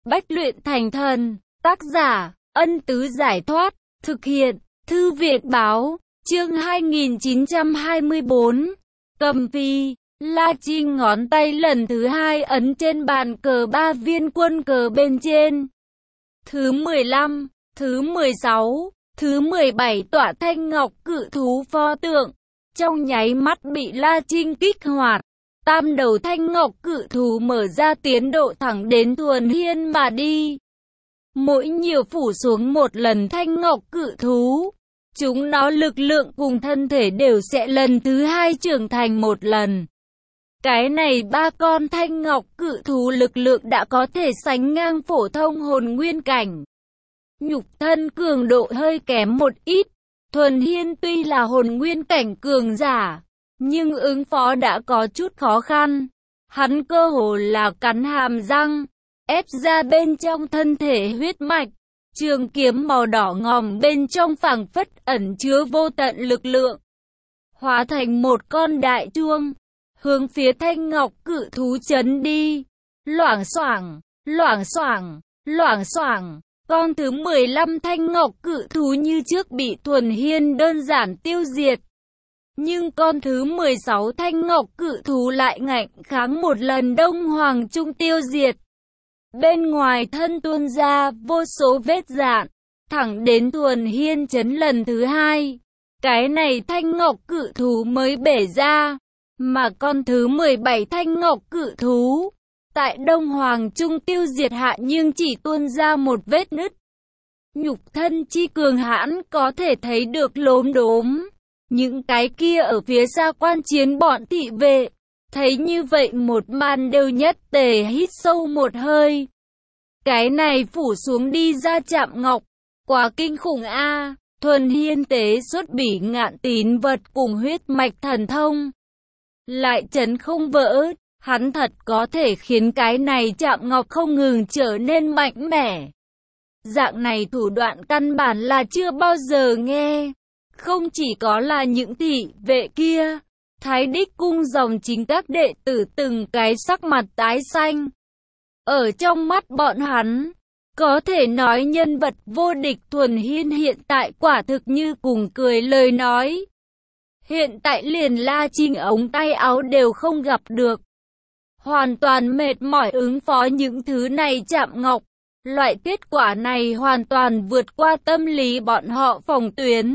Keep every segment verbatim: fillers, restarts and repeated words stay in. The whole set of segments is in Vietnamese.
Bách luyện thành thần. Tác giả, Ân Tứ Giải Thoát. Thực hiện, Thư Việt Báo. Chương hai nghìn chín trăm hai mươi bốn. Cầm phi. La Trinh ngón tay lần thứ hai ấn trên bàn cờ ba viên quân cờ bên trên. Thứ mười lăm, thứ mười sáu, thứ mười bảy tọa thanh ngọc cự thú pho tượng. Trong nháy mắt bị La Trinh kích hoạt. Tam đầu thanh ngọc cự thú mở ra tiến độ thẳng đến Thuần Hiên mà đi. Mỗi nhiều phủ xuống một lần thanh ngọc cự thú, chúng nó lực lượng cùng thân thể đều sẽ lần thứ hai trưởng thành một lần. Cái này ba con thanh ngọc cự thú lực lượng đã có thể sánh ngang phổ thông hồn nguyên cảnh. Nhục thân cường độ hơi kém một ít. Thuần Hiên tuy là hồn nguyên cảnh cường giả, nhưng ứng phó đã có chút khó khăn. Hắn cơ hồ là cắn hàm răng, ép ra bên trong thân thể huyết mạch. Trường kiếm màu đỏ ngòm bên trong phảng phất ẩn chứa vô tận lực lượng, hóa thành một con đại chuông, hướng phía thanh ngọc cự thú chấn đi. Loảng xoảng, loảng xoảng, loảng xoảng. Con thứ mười lăm thanh ngọc cự thú như trước bị Thuần Hiên đơn giản tiêu diệt. Nhưng con thứ mười sáu thanh ngọc cự thú lại ngạnh kháng một lần Đông Hoàng Trung tiêu diệt. Bên ngoài thân tuôn ra vô số vết rạn, thẳng đến Thuần Hiên chấn lần thứ hai. Cái này thanh ngọc cự thú mới bể ra, mà con thứ mười bảy thanh ngọc cự thú tại Đông Hoàng Trung tiêu diệt hạ nhưng chỉ tuôn ra một vết nứt. Nhục thân chi cường hãn có thể thấy được lốm đốm. Những cái kia ở phía xa quan chiến bọn thị vệ, thấy như vậy một màn đều nhất tề hít sâu một hơi. Cái này phủ xuống đi ra chạm ngọc, quá kinh khủng a. À. Thuần Hiên tế xuất bỉ ngạn tín vật cùng huyết mạch thần thông, lại chấn không vỡ. Hắn thật có thể khiến cái này chạm ngọc không ngừng trở nên mạnh mẽ. Dạng này thủ đoạn căn bản là chưa bao giờ nghe. Không chỉ có là những thị vệ kia, Thái Đích cung dòng chính các đệ tử từng cái sắc mặt tái xanh. Ở trong mắt bọn hắn, có thể nói nhân vật vô địch Thuần Hiên hiện tại quả thực như cùng cười lời nói. Hiện tại liền La Trinh ống tay áo đều không gặp được. Hoàn toàn mệt mỏi ứng phó những thứ này chạm ngọc. Loại kết quả này hoàn toàn vượt qua tâm lý bọn họ phòng tuyến.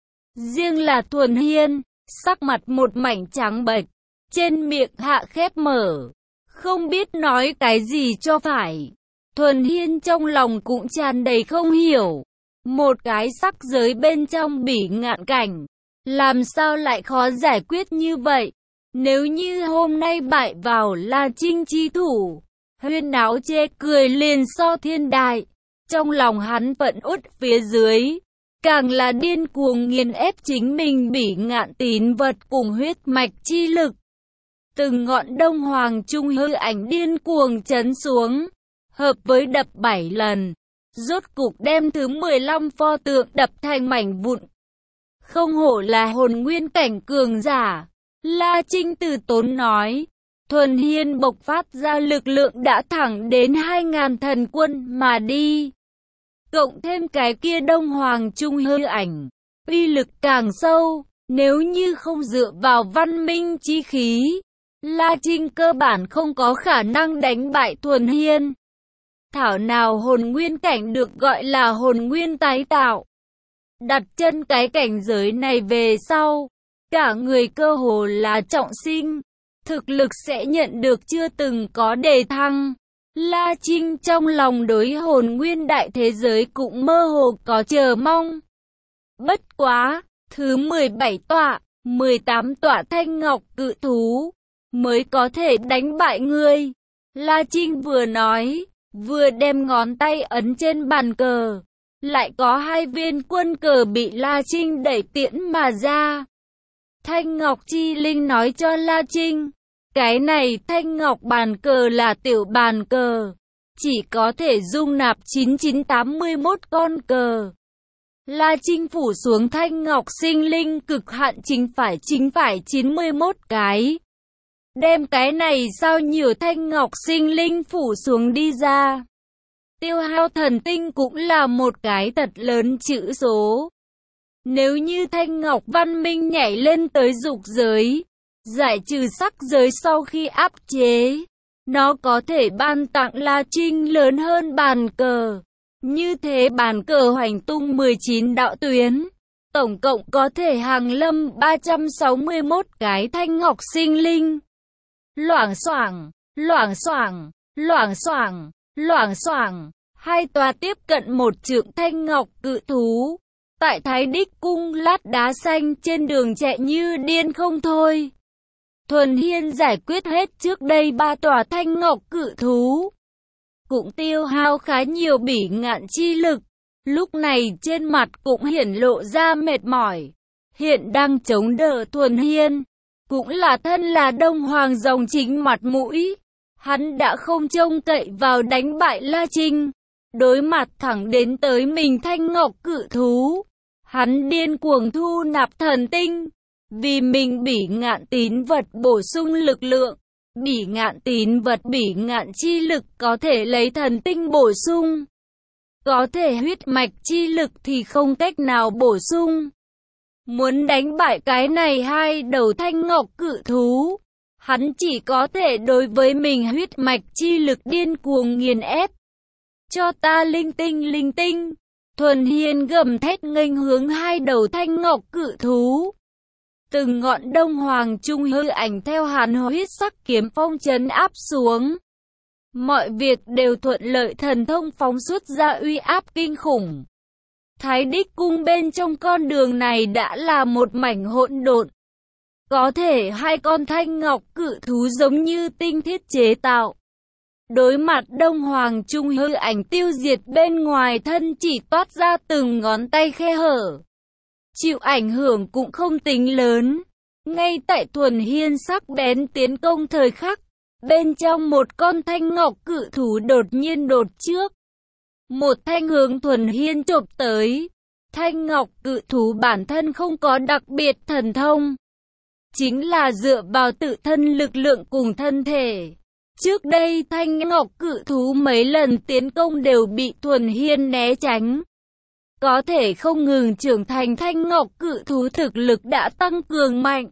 Riêng là Thuần Hiên, sắc mặt một mảnh trắng bệch, trên miệng hạ khép mở, không biết nói cái gì cho phải. Thuần Hiên trong lòng cũng tràn đầy không hiểu. Một cái sắc giới bên trong bỉ ngạn cảnh, làm sao lại khó giải quyết như vậy? Nếu như hôm nay bại vào La Trinh chi thủ, huyên náo chê cười liền so thiên đại. Trong lòng hắn vận uất phía dưới, càng là điên cuồng nghiền ép chính mình bỉ ngạn tín vật cùng huyết mạch chi lực. Từng ngọn Đông Hoàng Trung hư ảnh điên cuồng chấn xuống, hợp với đập bảy lần, rốt cục đem thứ mười lăm pho tượng đập thành mảnh vụn. Không hổ là hồn nguyên cảnh cường giả, La Trinh từ tốn nói. Thuần Hiên bộc phát ra lực lượng đã thẳng đến hai ngàn thần quân mà đi. Cộng thêm cái kia Đông Hoàng Trung hư ảnh, uy lực càng sâu. Nếu như không dựa vào văn minh chi khí, La Trinh cơ bản không có khả năng đánh bại Thuần Hiên. Thảo nào hồn nguyên cảnh được gọi là hồn nguyên tái tạo. Đặt chân cái cảnh giới này về sau, cả người cơ hồ là trọng sinh, thực lực sẽ nhận được chưa từng có đề thăng. La Trinh trong lòng đối hồn nguyên đại thế giới cũng mơ hồ có chờ mong. Bất quá, thứ mười bảy tọa, mười tám tọa thanh ngọc cự thú mới có thể đánh bại ngươi. La Trinh vừa nói, vừa đem ngón tay ấn trên bàn cờ. Lại có hai viên quân cờ bị La Trinh đẩy tiễn mà ra. Thanh ngọc chi linh nói cho La Trinh, cái này thanh ngọc bàn cờ là tiểu bàn cờ, chỉ có thể dung nạp chín chín tám mươi mốt con cờ. La Trinh phủ xuống thanh ngọc sinh linh cực hạn chính phải chính phải chín mươi mốt cái. Đem cái này sao nhiều thanh ngọc sinh linh phủ xuống đi ra. Tiêu hao thần tinh cũng là một cái thật lớn chữ số. Nếu như Thanh Ngọc Văn Minh nhảy lên tới dục giới, giải trừ sắc giới sau khi áp chế, nó có thể ban tặng La Trinh lớn hơn bàn cờ. Như thế bàn cờ hoành tung mười chín đạo tuyến, tổng cộng có thể hàng lâm ba trăm sáu mươi mốt cái thanh ngọc sinh linh. Loảng xoảng, loảng xoảng, loảng xoảng, loảng xoảng, hai tòa tiếp cận một trượng thanh ngọc cự thú. Tại Thái Đích Cung lát đá xanh trên đường chạy như điên không thôi. Thuần Hiên giải quyết hết trước đây ba tòa thanh ngọc cự thú, cũng tiêu hao khá nhiều bỉ ngạn chi lực. Lúc này trên mặt cũng hiển lộ ra mệt mỏi. Hiện đang chống đỡ Thuần Hiên, cũng là thân là Đông Hoàng dòng chính mặt mũi. Hắn đã không trông cậy vào đánh bại La Trinh. Đối mặt thẳng đến tới mình thanh ngọc cự thú, hắn điên cuồng thu nạp thần tinh. Vì mình bỉ ngạn tín vật bổ sung lực lượng. Bỉ ngạn tín vật bỉ ngạn chi lực có thể lấy thần tinh bổ sung. Có thể huyết mạch chi lực thì không cách nào bổ sung. Muốn đánh bại cái này hai đầu thanh ngọc cự thú, hắn chỉ có thể đối với mình huyết mạch chi lực điên cuồng nghiền ép. Cho ta linh tinh linh tinh. Thuần Hiên gầm thét nghênh hướng hai đầu thanh ngọc cự thú. Từng ngọn đông hoàng trung hư ảnh theo hắn huyết sắc kiếm phong trấn áp xuống. Mọi việc đều thuận lợi, thần thông phóng xuất ra uy áp kinh khủng. Thái Đích Cung bên trong con đường này đã là một mảnh hỗn độn. Có thể hai con thanh ngọc cự thú giống như tinh thiết chế tạo. Đối mặt đông hoàng trung hư ảnh tiêu diệt bên ngoài thân chỉ toát ra từng ngón tay khe hở. Chịu ảnh hưởng cũng không tính lớn. Ngay tại Thuần Hiên sắc bén tiến công thời khắc, bên trong một con thanh ngọc cự thú đột nhiên đột trước. Một thanh hướng Thuần Hiên chộp tới. Thanh ngọc cự thú bản thân không có đặc biệt thần thông, chính là dựa vào tự thân lực lượng cùng thân thể. Trước đây thanh ngọc cự thú mấy lần tiến công đều bị Thuần Hiên né tránh. Có thể không ngừng trưởng thành, thanh ngọc cự thú thực lực đã tăng cường mạnh.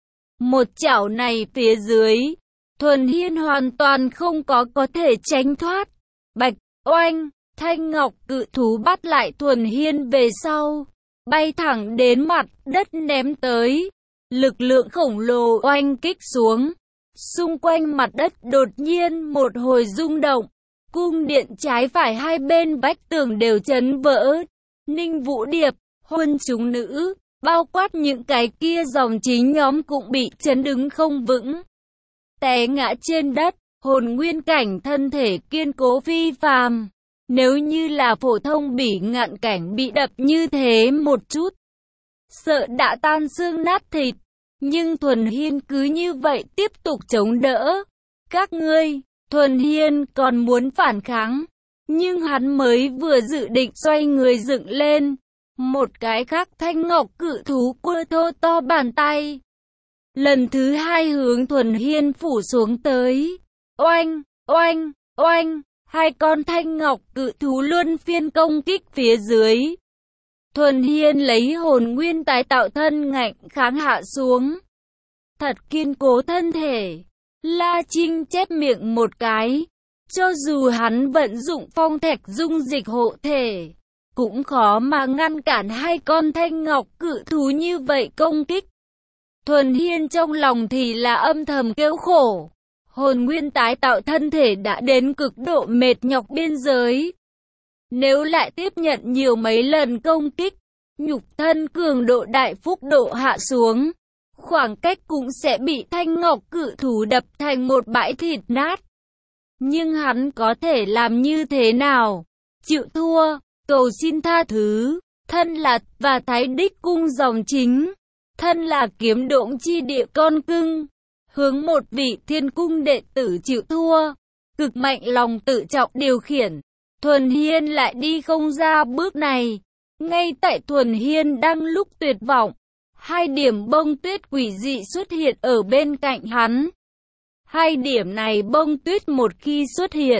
Một chảo này phía dưới, Thuần Hiên hoàn toàn không có có thể tránh thoát. Bạch, oanh, thanh ngọc cự thú bắt lại Thuần Hiên về sau, bay thẳng đến mặt đất ném tới. Lực lượng khổng lồ oanh kích xuống. Xung quanh mặt đất đột nhiên một hồi rung động. Cung điện trái phải hai bên vách tường đều chấn vỡ. Ninh Vũ Điệp, Huân chúng nữ, bao quát những cái kia dòng chính nhóm cũng bị chấn đứng không vững. Té ngã trên đất, hồn nguyên cảnh thân thể kiên cố phi phàm. Nếu như là phổ thông bỉ ngạn cảnh bị đập như thế một chút, sợ đã tan xương nát thịt. Nhưng Thuần Hiên cứ như vậy tiếp tục chống đỡ. Các ngươi, Thuần Hiên còn muốn phản kháng. Nhưng hắn mới vừa dự định xoay người dựng lên. Một cái khác thanh ngọc cự thú quơ thô to bàn tay. Lần thứ hai hướng Thuần Hiên phủ xuống tới. Oanh, oanh, oanh. Hai con thanh ngọc cự thú luân phiên công kích phía dưới. Thuần Hiên lấy hồn nguyên tái tạo thân ngạnh kháng hạ xuống. Thật kiên cố thân thể. La Trinh chép miệng một cái. Cho dù hắn vận dụng phong thạch dung dịch hộ thể, cũng khó mà ngăn cản hai con thanh ngọc cự thú như vậy công kích. Thuần Hiên trong lòng thì là âm thầm kêu khổ. Hồn nguyên tái tạo thân thể đã đến cực độ mệt nhọc biên giới. Nếu lại tiếp nhận nhiều mấy lần công kích, nhục thân cường độ đại phúc độ hạ xuống, khoảng cách cũng sẽ bị thanh ngọc cự thú đập thành một bãi thịt nát. Nhưng hắn có thể làm như thế nào? Chịu thua, cầu xin tha thứ, thân là và Thái Đích Cung dòng chính, thân là kiếm độn chi địa con cưng, hướng một vị thiên cung đệ tử chịu thua, cực mạnh lòng tự trọng điều khiển. Thuần Hiên lại đi không ra bước này. Ngay tại Thuần Hiên đang lúc tuyệt vọng, hai điểm bông tuyết quỷ dị xuất hiện ở bên cạnh hắn. Hai điểm này bông tuyết một khi xuất hiện,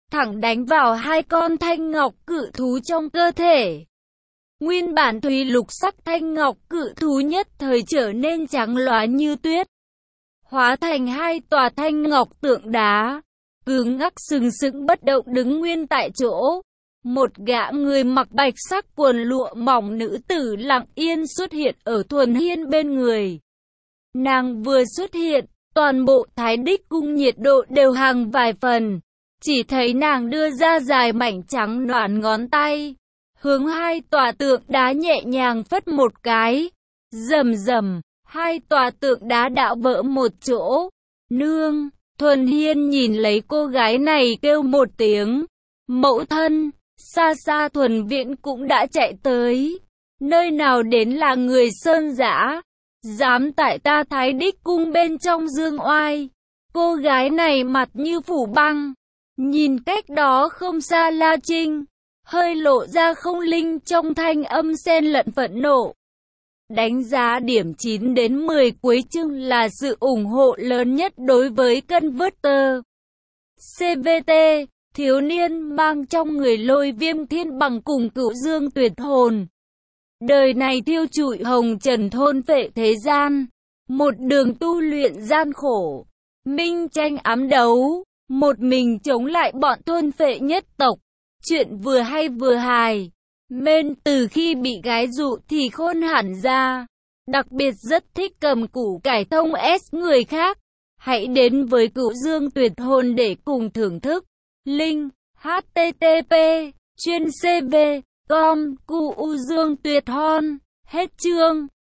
thẳng đánh vào hai con thanh ngọc cự thú trong cơ thể. Nguyên bản thùy lục sắc thanh ngọc cự thú nhất thời trở nên trắng lóa như tuyết, hóa thành hai tòa thanh ngọc tượng đá, cứng ngắc sừng sững bất động đứng nguyên tại chỗ. Một gã người mặc bạch sắc quần lụa mỏng nữ tử lặng yên xuất hiện ở Thuần Hiên bên người. Nàng vừa xuất hiện, toàn bộ Thái Đích cung nhiệt độ đều hàng vài phần. Chỉ thấy nàng đưa ra dài mảnh trắng nõn ngón tay, hướng hai tòa tượng đá nhẹ nhàng phất một cái. Rầm rầm, hai tòa tượng đá đạo vỡ một chỗ. Nương! Thuần Hiên nhìn lấy cô gái này kêu một tiếng. Mẫu thân! Xa xa Thuần Viễn cũng đã chạy tới. Nơi nào đến là người Sơn Dã, dám tại ta Thái Đích cung bên trong dương oai. Cô gái này mặt như phủ băng. Nhìn cách đó không xa La Trinh, hơi lộ ra không linh trong thanh âm xen lẫn phẫn nộ. Đánh giá điểm chín đến mười cuối chương là sự ủng hộ lớn nhất đối với Converter. xê vê tê, thiếu niên mang trong người Lôi Viêm Thiên Bằng cùng Cửu Dương Tuyệt Hồn. Đời này thiêu trụi hồng trần thôn phệ thế gian, một đường tu luyện gian khổ, minh tranh ám đấu, một mình chống lại bọn thôn phệ nhất tộc. Chuyện vừa hay vừa hài. Mên từ khi bị gái dụ thì khôn hẳn ra. Đặc biệt rất thích cầm củ cải thông S người khác. Hãy đến với Cửu Dương Tuyệt Hồn để cùng thưởng thức. Link H T T P chuyên C V com Cửu Dương Tuyệt Hồn. Hết chương.